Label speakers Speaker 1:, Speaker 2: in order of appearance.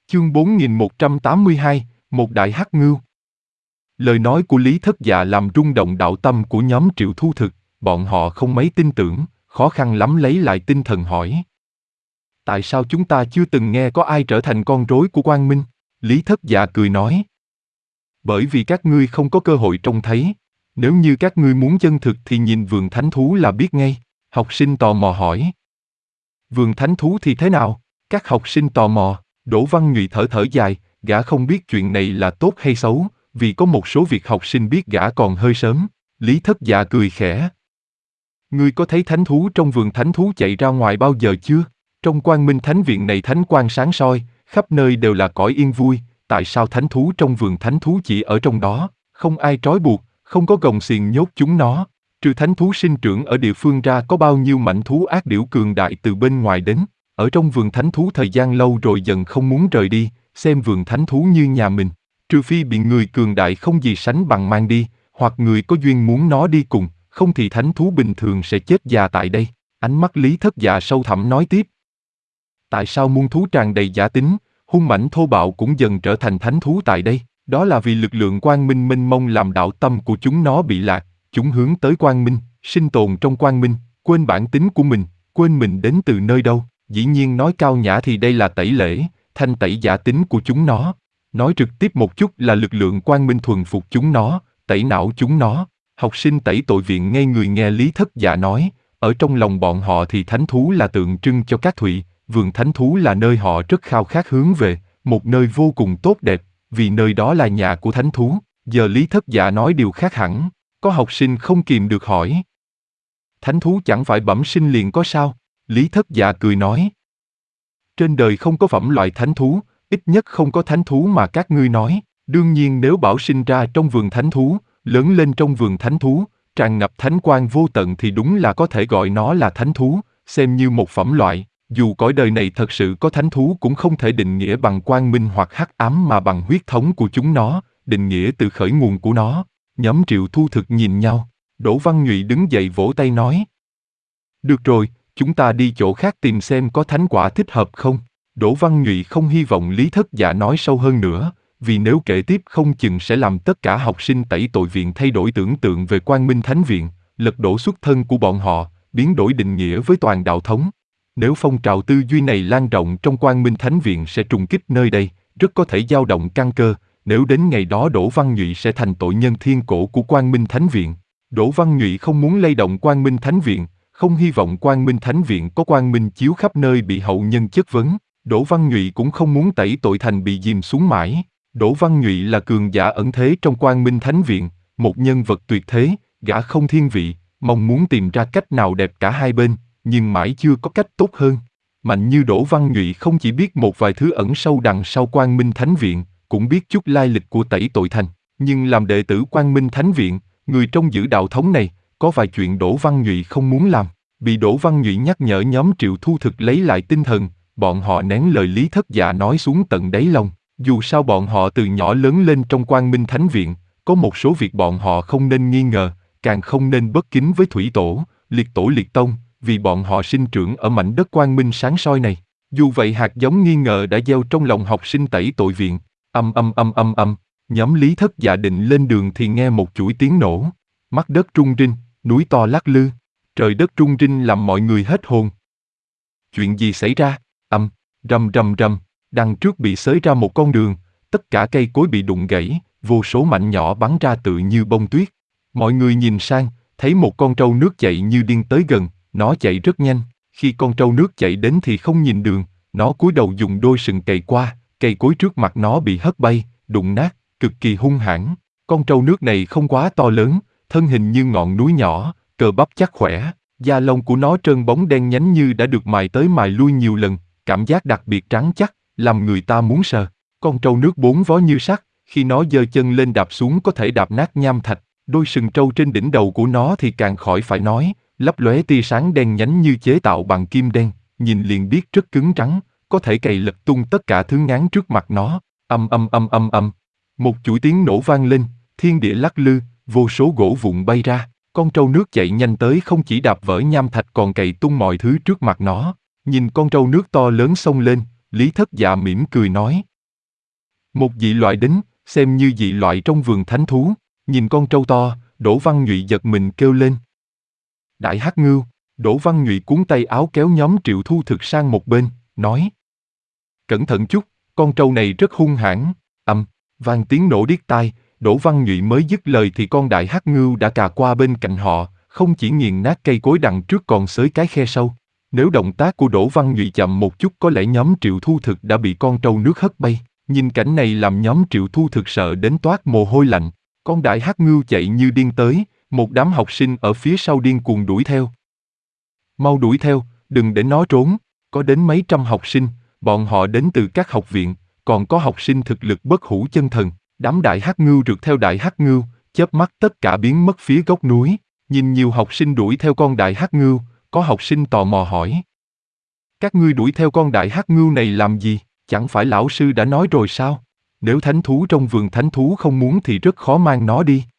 Speaker 1: Chương 4182, một đại hắc ngưu. Lời nói của Lý Thất Dạ làm rung động đạo tâm của nhóm Triệu Thu Thực, bọn họ không mấy tin tưởng, khó khăn lắm lấy lại tinh thần hỏi. Tại sao chúng ta chưa từng nghe có ai trở thành con rối của Quang Minh? Lý Thất Dạ cười nói. Bởi vì các ngươi không có cơ hội trông thấy. Nếu như các ngươi muốn chân thực thì nhìn vườn thánh thú là biết ngay. Học sinh tò mò hỏi. Vườn thánh thú thì thế nào? Các học sinh tò mò. Đỗ Văn Nhụy thở thở dài, gã không biết chuyện này là tốt hay xấu, vì có một số việc học sinh biết gã còn hơi sớm. Lý Thất Dạ cười khẽ. Ngươi có thấy thánh thú trong vườn thánh thú chạy ra ngoài bao giờ chưa? Trong Quang Minh Thánh Viện này thánh quang sáng soi, khắp nơi đều là cõi yên vui, tại sao thánh thú trong vườn thánh thú chỉ ở trong đó, không ai trói buộc, không có gồng xiềng nhốt chúng nó? Trừ thánh thú sinh trưởng ở địa phương ra có bao nhiêu mãnh thú ác điểu cường đại từ bên ngoài đến, ở trong vườn thánh thú thời gian lâu rồi dần không muốn rời đi, xem vườn thánh thú như nhà mình. Trừ phi bị người cường đại không gì sánh bằng mang đi, hoặc người có duyên muốn nó đi cùng, không thì thánh thú bình thường sẽ chết già tại đây. Ánh mắt Lý Thất Dạ sâu thẳm nói tiếp. Tại sao muôn thú tràn đầy giả tính, hung mãnh thô bạo cũng dần trở thành thánh thú tại đây? Đó là vì lực lượng quang minh mênh mông làm đạo tâm của chúng nó bị lạc, chúng hướng tới quang minh, sinh tồn trong quang minh, quên bản tính của mình, quên mình đến từ nơi đâu. Dĩ nhiên nói cao nhã thì đây là tẩy lễ, thanh tẩy giả tính của chúng nó. Nói trực tiếp một chút là lực lượng quang minh thuần phục chúng nó, tẩy não chúng nó. Học sinh tẩy tội viện ngây người nghe Lý Thất Dạ nói, ở trong lòng bọn họ thì thánh thú là tượng trưng cho các thụy, vườn thánh thú là nơi họ rất khao khát hướng về, một nơi vô cùng tốt đẹp, vì nơi đó là nhà của thánh thú. Giờ Lý Thất Dạ nói điều khác hẳn, có học sinh không kìm được hỏi. Thánh thú chẳng phải bẩm sinh liền có sao? Lý Thất Dạ cười nói. Trên đời không có phẩm loại thánh thú, ít nhất không có thánh thú mà các ngươi nói. Đương nhiên nếu bảo sinh ra trong vườn thánh thú, lớn lên trong vườn thánh thú, tràn ngập thánh quang vô tận thì đúng là có thể gọi nó là thánh thú, xem như một phẩm loại. Dù cõi đời này thật sự có thánh thú cũng không thể định nghĩa bằng quang minh hoặc hắc ám mà bằng huyết thống của chúng nó, định nghĩa từ khởi nguồn của nó. Nhóm Triệu Thu Thực nhìn nhau, Đỗ Văn Nhụy đứng dậy vỗ tay nói. Được rồi, chúng ta đi chỗ khác tìm xem có thánh quả thích hợp không. Đỗ Văn Nhụy không hy vọng Lý Thất Dạ nói sâu hơn nữa, vì nếu kể tiếp không chừng sẽ làm tất cả học sinh tẩy tội viện thay đổi tưởng tượng về Quang Minh Thánh Viện, lật đổ xuất thân của bọn họ, biến đổi định nghĩa với toàn đạo thống. Nếu phong trào tư duy này lan rộng trong Quang Minh Thánh Viện sẽ trùng kích nơi đây, rất có thể dao động căn cơ, nếu đến ngày đó Đỗ Văn Nhụy sẽ thành tội nhân thiên cổ của Quang Minh Thánh Viện. Đỗ Văn Nhụy không muốn lay động Quang Minh Thánh Viện, không hy vọng Quang Minh Thánh Viện có quang minh chiếu khắp nơi bị hậu nhân chất vấn. Đỗ Văn Nhụy cũng không muốn tẩy tội thành bị dìm xuống mãi. Đỗ Văn Nhụy là cường giả ẩn thế trong Quang Minh Thánh Viện, một nhân vật tuyệt thế, gã không thiên vị, mong muốn tìm ra cách nào đẹp cả hai bên, nhưng mãi chưa có cách tốt hơn. Mạnh như Đỗ Văn Nhụy không chỉ biết một vài thứ ẩn sâu đằng sau Quang Minh Thánh Viện, cũng biết chút lai lịch của tẩy tội thành, nhưng làm đệ tử Quang Minh Thánh Viện, người trong giữ đạo thống này, có vài chuyện Đỗ Văn Nhụy không muốn làm. Bị Đỗ Văn Nhụy nhắc nhở nhóm Triệu Thu Thực lấy lại tinh thần, bọn họ nén lời Lý Thất Dạ nói xuống tận đáy lòng. Dù sao bọn họ từ nhỏ lớn lên trong Quang Minh Thánh Viện, có một số việc bọn họ không nên nghi ngờ, càng không nên bất kính với Thủy Tổ, Liệt Tông, vì bọn họ sinh trưởng ở mảnh đất Quang Minh sáng soi này. Dù vậy hạt giống nghi ngờ đã gieo trong lòng học sinh tẩy tội viện. Nhóm Lý Thất Dạ định lên đường thì nghe một chuỗi tiếng nổ. Mắt đất rung rinh, núi to lắc lư, trời đất rung rinh làm mọi người hết hồn. Chuyện gì xảy ra? Rầm. Đằng trước bị xới ra một con đường, tất cả cây cối bị đụng gãy, vô số mảnh nhỏ bắn ra tự như bông tuyết. Mọi người nhìn sang, thấy một con trâu nước chạy như điên tới gần, nó chạy rất nhanh. Khi con trâu nước chạy đến thì không nhìn đường, nó cúi đầu dùng đôi sừng cày qua, cây cối trước mặt nó bị hất bay, đụng nát, cực kỳ hung hãn. Con trâu nước này không quá to lớn, thân hình như ngọn núi nhỏ, cơ bắp chắc khỏe, da lông của nó trơn bóng đen nhánh như đã được mài tới mài lui nhiều lần, cảm giác đặc biệt trắng chắc, làm người ta muốn sờ. Con trâu nước bốn vó như sắt, khi nó giơ chân lên đạp xuống có thể đạp nát nham thạch. Đôi sừng trâu trên đỉnh đầu của nó thì càng khỏi phải nói, lấp lóe tia sáng đen nhánh như chế tạo bằng kim đen, nhìn liền biết rất cứng rắn, có thể cày lật tung tất cả thứ ngáng trước mặt nó. Một chuỗi tiếng nổ vang lên, thiên địa lắc lư, vô số gỗ vụn bay ra. Con trâu nước chạy nhanh tới không chỉ đạp vỡ nham thạch còn cày tung mọi thứ trước mặt nó. Nhìn con trâu nước to lớn xông lên, Lý Thất Dạ mỉm cười nói, Một dị loại đến, xem như dị loại trong vườn thánh thú. Nhìn con trâu to, Đỗ Văn Nhụy giật mình kêu lên. Đại Hắc Ngưu. Đỗ Văn Nhụy cuốn tay áo kéo nhóm Triệu Thu Thực sang một bên, nói. Cẩn thận chút, con trâu này rất hung hãn. Vang tiếng nổ điếc tai, Đỗ Văn Nhụy mới dứt lời thì con Đại Hắc Ngưu đã cà qua bên cạnh họ, không chỉ nghiền nát cây cối đằng trước còn xới cái khe sâu. Nếu động tác của Đỗ Văn Nhụy chậm một chút có lẽ nhóm Triệu Thu Thực đã bị con trâu nước hất bay. Nhìn cảnh này làm nhóm Triệu Thu Thực sợ đến toát mồ hôi lạnh. Con Đại Hắc Ngưu chạy như điên tới, một đám học sinh ở phía sau điên cuồng đuổi theo. Mau đuổi theo, đừng để nó trốn. Có đến mấy trăm học sinh, bọn họ đến từ các học viện, còn có học sinh thực lực bất hủ chân thần. Đám Đại Hắc Ngưu rượt theo Đại Hắc Ngưu, chớp mắt tất cả biến mất phía góc núi. Nhìn nhiều học sinh đuổi theo con Đại Hắc Ngưu, có học sinh tò mò hỏi. Các ngươi đuổi theo con Đại Hắc Ngưu này làm gì? Chẳng phải lão sư đã nói rồi sao? Nếu thánh thú trong vườn thánh thú không muốn thì rất khó mang nó đi.